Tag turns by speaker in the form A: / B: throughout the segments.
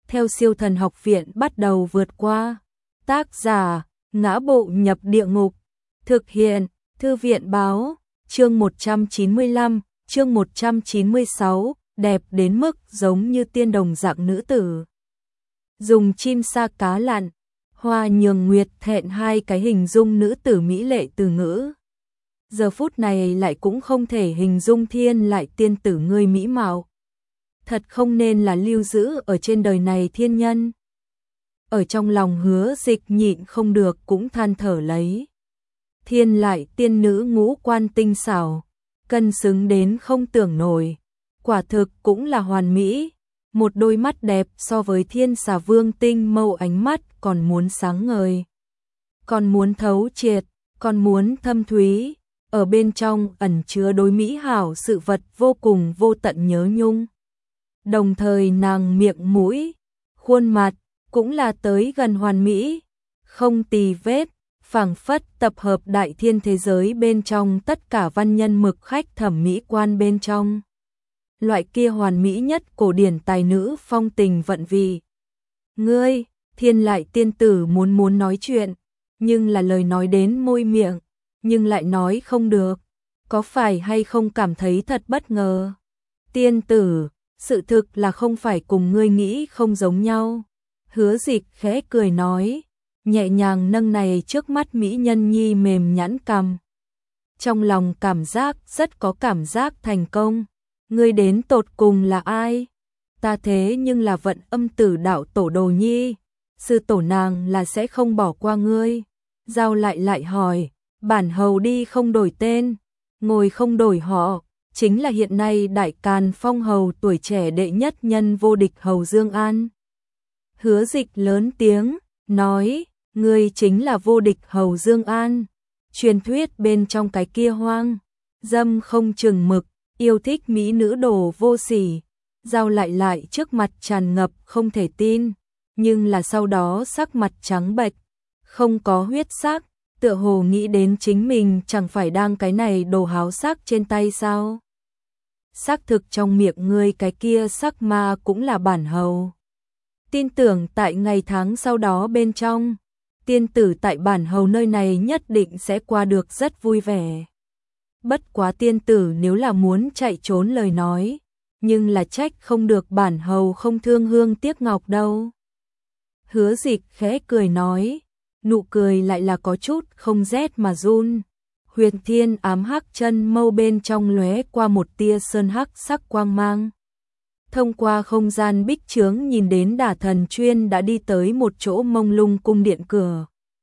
A: theo Siêu Thần Học Viện bắt đầu vượt qua. Tác giả: Ngã Bộ Nhập Địa Ngục. Thực hiện: Thư viện báo. Chương 195, chương 196, đẹp đến mức giống như tiên đồng dạng nữ tử. Dùng chim sa cá lặn, hoa nhường nguyệt thẹn, hai cái hình dung nữ tử mỹ lệ từ ngữ. Giờ phút này lại cũng không thể hình dung thiên lại tiên tử ngươi mỹ mạo. Thật không nên là lưu giữ ở trên đời này thiên nhân. Ở trong lòng Hứa Dịch nhịn không được cũng than thở lấy. Thiên lại tiên nữ ngũ quan tinh xảo, cân xứng đến không tưởng nổi. Quả thực cũng là hoàn mỹ. Một đôi mắt đẹp so với Thiên Xà Vương tinh mâu ánh mắt còn muốn sáng ngời, còn muốn thấu triệt, còn muốn thâm thúy. Ở bên trong ẩn chứa đối mỹ hảo sự vật vô cùng vô tận nhớ nhung. Đồng thời nàng miệng mũi, khuôn mặt cũng là tới gần hoàn mỹ, không tì vết, phảng phất tập hợp đại thiên thế giới bên trong tất cả văn nhân mực khách thẩm mỹ quan bên trong. Loại kia hoàn mỹ nhất cổ điển tài nữ phong tình vận vị. Ngươi, thiên lại tiên tử muốn nói chuyện, nhưng là lời nói đến môi miệng, nhưng lại nói không được. Có phải hay không cảm thấy thật bất ngờ? Tiên tử, sự thực là không phải cùng ngươi nghĩ không giống nhau. Hứa Dịch khẽ cười nói, nhẹ nhàng nâng này trước mắt mỹ nhân nhi mềm nhẵn cằm. Trong lòng cảm giác rất có cảm giác thành công. Ngươi đến tột cùng là ai? Ta thế nhưng là Vận Âm Tử đạo tổ đồ nhi, sư tổ nàng là sẽ không bỏ qua ngươi. Giao lại hỏi, bản hầu đi không đổi tên, ngồi không đổi họ, chính là hiện nay Đại Càn Phong hầu tuổi trẻ đệ nhất nhân vô địch hầu Dương An. Hứa Dịch lớn tiếng nói, ngươi chính là vô địch hầu Dương An, truyền thuyết bên trong cái kia hoang dâm không chừng mực, yêu thích mỹ nữ đồ vô sỉ. Giao lại trước mặt tràn ngập không thể tin, nhưng là sau đó sắc mặt trắng bệch, không có huyết sắc, tựa hồ nghĩ đến chính mình chẳng phải đang cái này đồ háo sắc trên tay sao? Xác thực trong miệng ngươi cái kia sắc ma cũng là bản hầu. Tin tưởng tại ngày tháng sau đó bên trong, tiên tử tại bản hầu nơi này nhất định sẽ qua được rất vui vẻ. Bất quá tiên tử nếu là muốn chạy trốn lời nói, nhưng là trách không được bản hầu không thương hương tiếc ngọc đâu. Hứa Dịch khẽ cười nói, nụ cười lại là có chút không rét mà run. Huyền Thiên ám hắc chân mâu bên trong lóe qua một tia sơn hắc sắc quang mang. Thông qua không gian bích chướng nhìn đến Đả Thần Chuyên đã đi tới một chỗ mông lung cung điện cửa.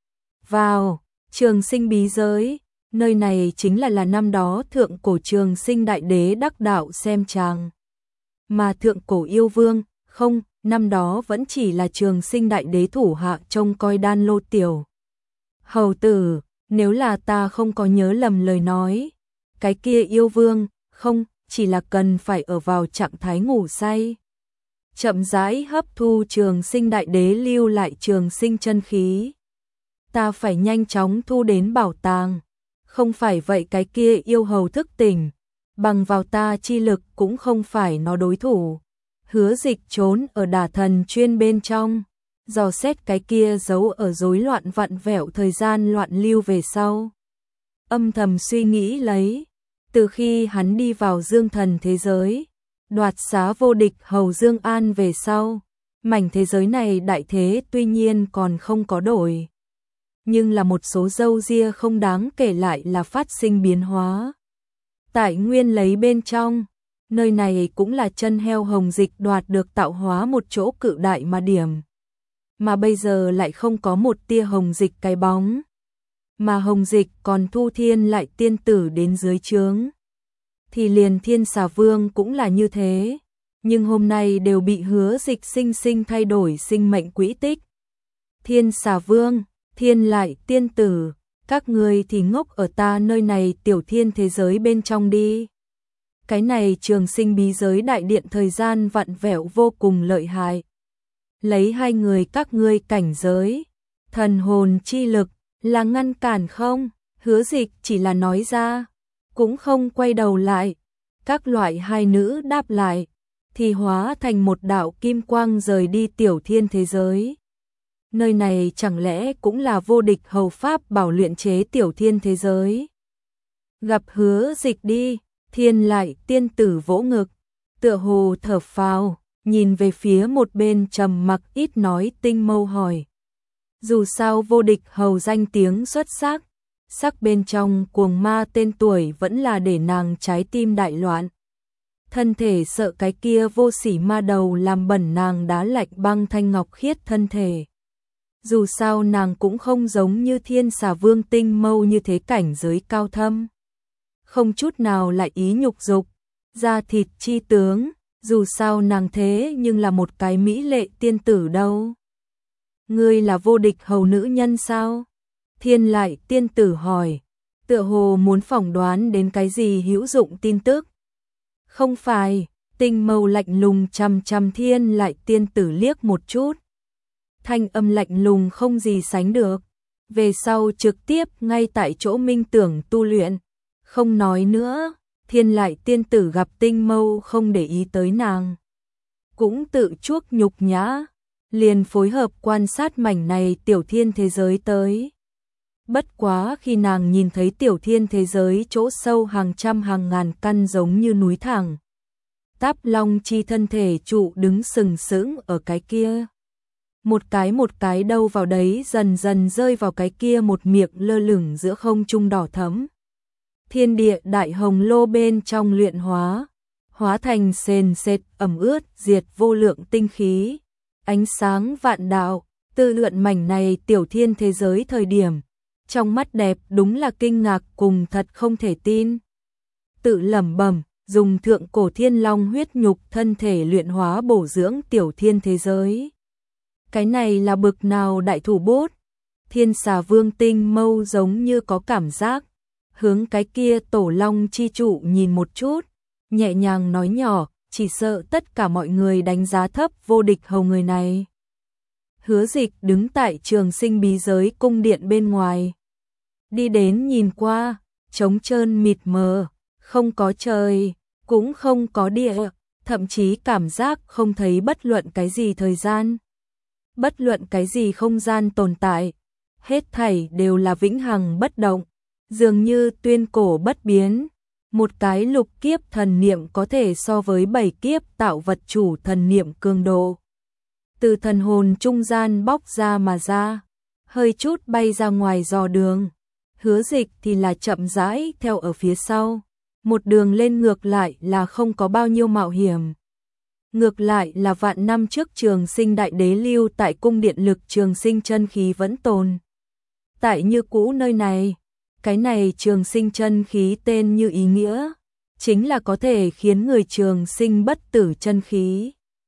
A: Vào, Trường Sinh bí giới, nơi này chính là năm đó thượng cổ Trường Sinh đại đế đắc đạo xem chàng. Mà thượng cổ yêu vương, không, năm đó vẫn chỉ là Trường Sinh đại đế thủ hạ trông coi Đan Lô tiểu hầu tử, nếu là ta không có nhớ lầm lời nói, cái kia yêu vương, không, chỉ là cần phải ở vào trạng thái ngủ say. Chậm rãi hấp thu Trường Sinh đại đế lưu lại Trường Sinh chân khí. Ta phải nhanh chóng thu đến bảo tàng, không phải vậy cái kia yêu hầu thức tỉnh, bằng vào ta chi lực cũng không phải nó đối thủ. Hứa Dịch trốn ở Đả Thần Chuyên bên trong, dò xét cái kia giấu ở rối loạn vặn vẹo thời gian loạn lưu về sau. Âm thầm suy nghĩ lấy, từ khi hắn đi vào dương thần thế giới, đoạt xá vô địch hầu Dương An về sau, mảnh thế giới này đại thế tuy nhiên còn không có đổi, nhưng là một số râu ria không đáng kể lại là phát sinh biến hóa. Tại nguyên lấy bên trong, nơi này cũng là chân heo Hồng Dịch đoạt được tạo hóa một chỗ cự đại mà điểm. Mà bây giờ lại không có một tia Hồng Dịch cái bóng. Mà Hồng Dịch còn thu thiên lại tiên tử đến dưới trướng. Thì liền Thiên Xà Vương cũng là như thế. Nhưng hôm nay đều bị Hứa Dịch sinh sinh thay đổi sinh mệnh quỹ tích. Thiên Xà Vương, thiên lại tiên tử, các ngươi thì ngốc ở ta nơi này tiểu thiên thế giới bên trong đi. Cái này Trường Sinh bí giới đại điện thời gian vặn vẹo vô cùng lợi hại. Lấy hai người các ngươi cảnh giới, thần hồn chi lực, là ngăn cản không? Hứa Dịch chỉ là nói ra, cũng không quay đầu lại. Các loại hai nữ đáp lại, thì hóa thành một đạo kim quang rời đi tiểu thiên thế giới. Nơi này chẳng lẽ cũng là vô địch hầu pháp bảo luyện chế tiểu thiên thế giới? Gặp Hứa Dịch đi, Thiên lại tiên tử vỗ ngực, tựa hồ thở phào, nhìn về phía một bên trầm mặc ít nói Tinh Mâu hỏi. Dù sao vô địch hầu danh tiếng xuất sắc, sắc bên trong cuồng ma tên tuổi vẫn là để nàng trái tim đại loạn. Thân thể sợ cái kia vô sỉ ma đầu làm bẩn nàng đá lạnh băng thanh ngọc khiết thân thể. Dù sao nàng cũng không giống như Thiên Xà Vương Tinh Mâu như thế cảnh giới cao thâm. Không chút nào lại ý nhục dục, da thịt chi tướng, dù sao nàng thế nhưng là một cái mỹ lệ tiên tử đâu. Ngươi là vô địch hầu nữ nhân sao? Thiên lại tiên tử hỏi, tựa hồ muốn phỏng đoán đến cái gì hữu dụng tin tức. Không phải, Tinh Mâu lạnh lùng chằm chằm Thiên lại tiên tử liếc một chút. Thanh âm lạnh lùng không gì sánh được. Về sau trực tiếp ngay tại chỗ minh tưởng tu luyện. Không nói nữa, Thiên lại tiên tử gặp Tinh Mâu không để ý tới nàng. Cũng tự chuốc nhục nhã, liền phối hợp quan sát mảnh này tiểu thiên thế giới tới. Bất quá khi nàng nhìn thấy tiểu thiên thế giới chỗ sâu hàng trăm hàng ngàn căn giống như núi thẳng. Táp Long chi thân thể trụ đứng sừng sững ở cái kia. Một cái đâu vào đấy dần dần rơi vào cái kia một miệng lơ lửng giữa không trung đỏ thẫm. Thiên địa đại hồng lô bên trong luyện hóa thành sền sệt ẩm ướt diệt vô lượng tinh khí, ánh sáng vạn đạo, tư lượn mảnh này tiểu thiên thế giới thời điểm. Trong mắt đẹp đúng là kinh ngạc cùng thật không thể tin. Tự lẩm bẩm, dùng thượng cổ thiên long huyết nhục thân thể luyện hóa bổ dưỡng tiểu thiên thế giới. Cái này là bực nào đại thủ bút? Thiên Xà Vương Tinh Mâu giống như có cảm giác, hướng cái kia tổ long chi trụ nhìn một chút, nhẹ nhàng nói nhỏ, chỉ sợ tất cả mọi người đánh giá thấp vô địch hầu người này. Hứa Dịch đứng tại Trường Sinh bí giới cung điện bên ngoài. Đi đến nhìn qua, trống trơn mịt mờ, không có trời, cũng không có địa, thậm chí cảm giác không thấy bất luận cái gì thời gian. Bất luận cái gì không gian tồn tại, hết thảy đều là vĩnh hằng bất động, dường như tuyên cổ bất biến. Một cái lục kiếp thần niệm có thể so với 7 kiếp tạo vật chủ thần niệm cường độ. Từ thần hồn trung gian bóc ra mà ra, hơi chút bay ra ngoài dò đường. Hứa Dịch thì là chậm rãi theo ở phía sau, một đường lên ngược lại là không có bao nhiêu mạo hiểm. Ngược lại là vạn năm trước Trường Sinh Đại Đế lưu tại cung điện lực Trường Sinh chân khí vẫn tồn tại như cũ nơi này. Cái này Trường Sinh chân khí tên như ý nghĩa, chính là có thể khiến người trường sinh bất tử chân khí.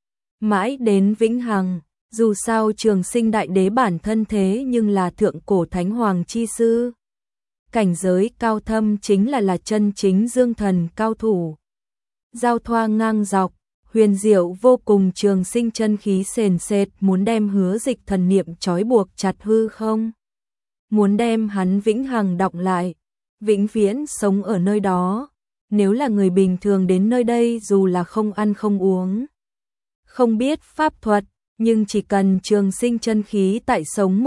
A: Mãi đến vĩnh hằng, dù sao Trường Sinh Đại Đế bản thân thế nhưng là thượng cổ thánh hoàng chi sư. Cảnh giới cao thâm chính là chân chính dương thần cao thủ. Giao thoa ngang dọc, huyền diệu vô cùng Trường Sinh chân khí sền sệt muốn đem Hứa Dịch thần niệm trói buộc chặt hư không. Muốn đem hắn vĩnh hằng đọng lại, vĩnh viễn sống ở nơi đó. Nếu là người bình thường đến nơi đây dù là không ăn không uống, không biết pháp thuật, nhưng chỉ cần Trường Sinh chân khí tại sống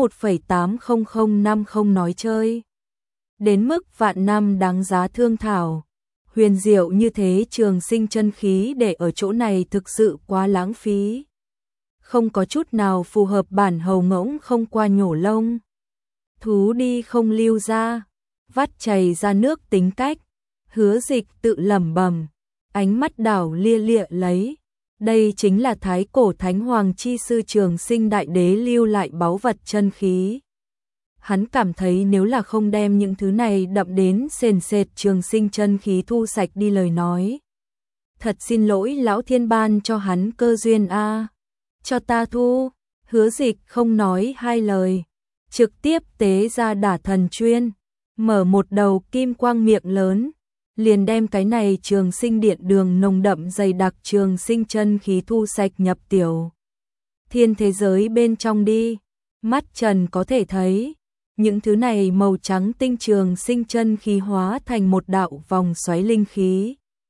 A: 1,80050 nói chơi. Đến mức vạn năm đáng giá thương thảo. Huyền diệu như thế Trường Sinh chân khí để ở chỗ này thực sự quá lãng phí. Không có chút nào phù hợp bản hầu ngỗng không qua nhổ lông. Thú đi không lưu ra, vắt chảy ra nước tính cách. Hứa Dịch tự lẩm bẩm, ánh mắt đảo lia lịa lấy. Đây chính là thái cổ thánh hoàng chi sư Trường Sinh Đại Đế lưu lại báu vật chân khí. Hắn cảm thấy nếu là không đem những thứ này đậm đến sền sệt Trường Sinh chân khí thu sạch đi lời nói. Thật xin lỗi lão thiên ban cho hắn cơ duyên a. Cho ta thu. Hứa Dịch không nói hai lời, trực tiếp tế ra Đả Thần Chuyên, mở một đầu kim quang miệng lớn, liền đem cái này Trường Sinh điện đường nồng đậm dày đặc Trường Sinh chân khí thu sạch nhập tiểu thiên thế giới bên trong đi. Mắt trần có thể thấy, những thứ này màu trắng tinh Trường Sinh chân khí hóa thành một đạo vòng xoáy linh khí.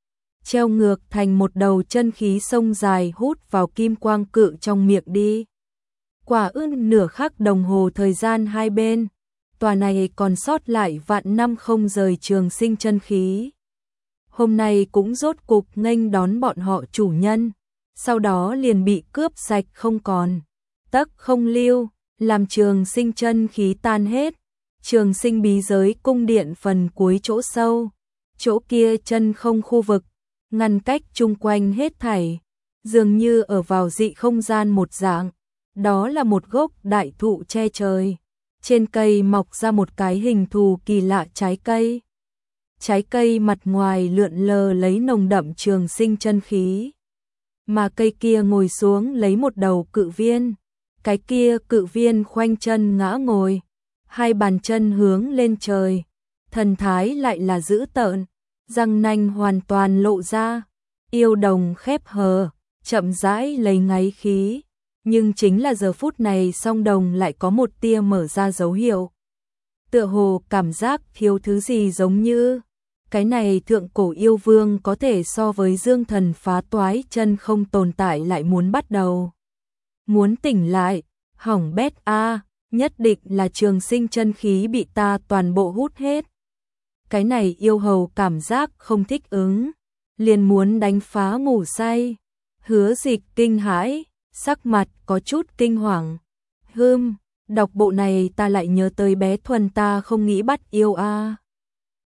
A: treo ngược thành một đầu chân khí sông dài hút vào kim quang cự trong miệng đi. Quả ưn nửa khắc đồng hồ thời gian hai bên, tòa này còn sót lại vạn năm không rời trường sinh chân khí. Hôm nay cũng rốt cục nghênh đón bọn họ chủ nhân, sau đó liền bị cướp sạch không còn, tấc không lưu, làm trường sinh chân khí tan hết. Trường sinh bí giới cung điện phần cuối chỗ sâu, chỗ kia chân không khu vực, ngăn cách chung quanh hết thảy, dường như ở vào dị không gian một dạng. Đó là một gốc đại thụ che trời, trên cây mọc ra một cái hình thù kỳ lạ trái cây. Trái cây mặt ngoài lượn lờ lấy nồng đậm trường sinh chân khí, mà cây kia ngồi xuống lấy một đầu cự viên. Cái kia cự viên khoanh chân ngã ngồi, hai bàn chân hướng lên trời, thần thái lại là dữ tợn, răng nanh hoàn toàn lộ ra, yêu đồng khép hờ, chậm rãi lấy ngáy khí. Nhưng chính là giờ phút này song đồng lại có một tia mở ra dấu hiệu. Tựa hồ cảm giác thiếu thứ gì giống như, cái này thượng cổ yêu vương có thể so với dương thần phá toái chân không tồn tại lại muốn bắt đầu. Muốn tỉnh lại, hỏng bét a, nhất định là trường sinh chân khí bị ta toàn bộ hút hết. Cái này yêu hầu cảm giác không thích ứng, liền muốn đánh phá ngủ say. Hứa Dịch kinh hãi, sắc mặt có chút kinh hoàng. Đọc bộ này ta lại nhớ tới bé Thuần ta không nghĩ bắt yêu a.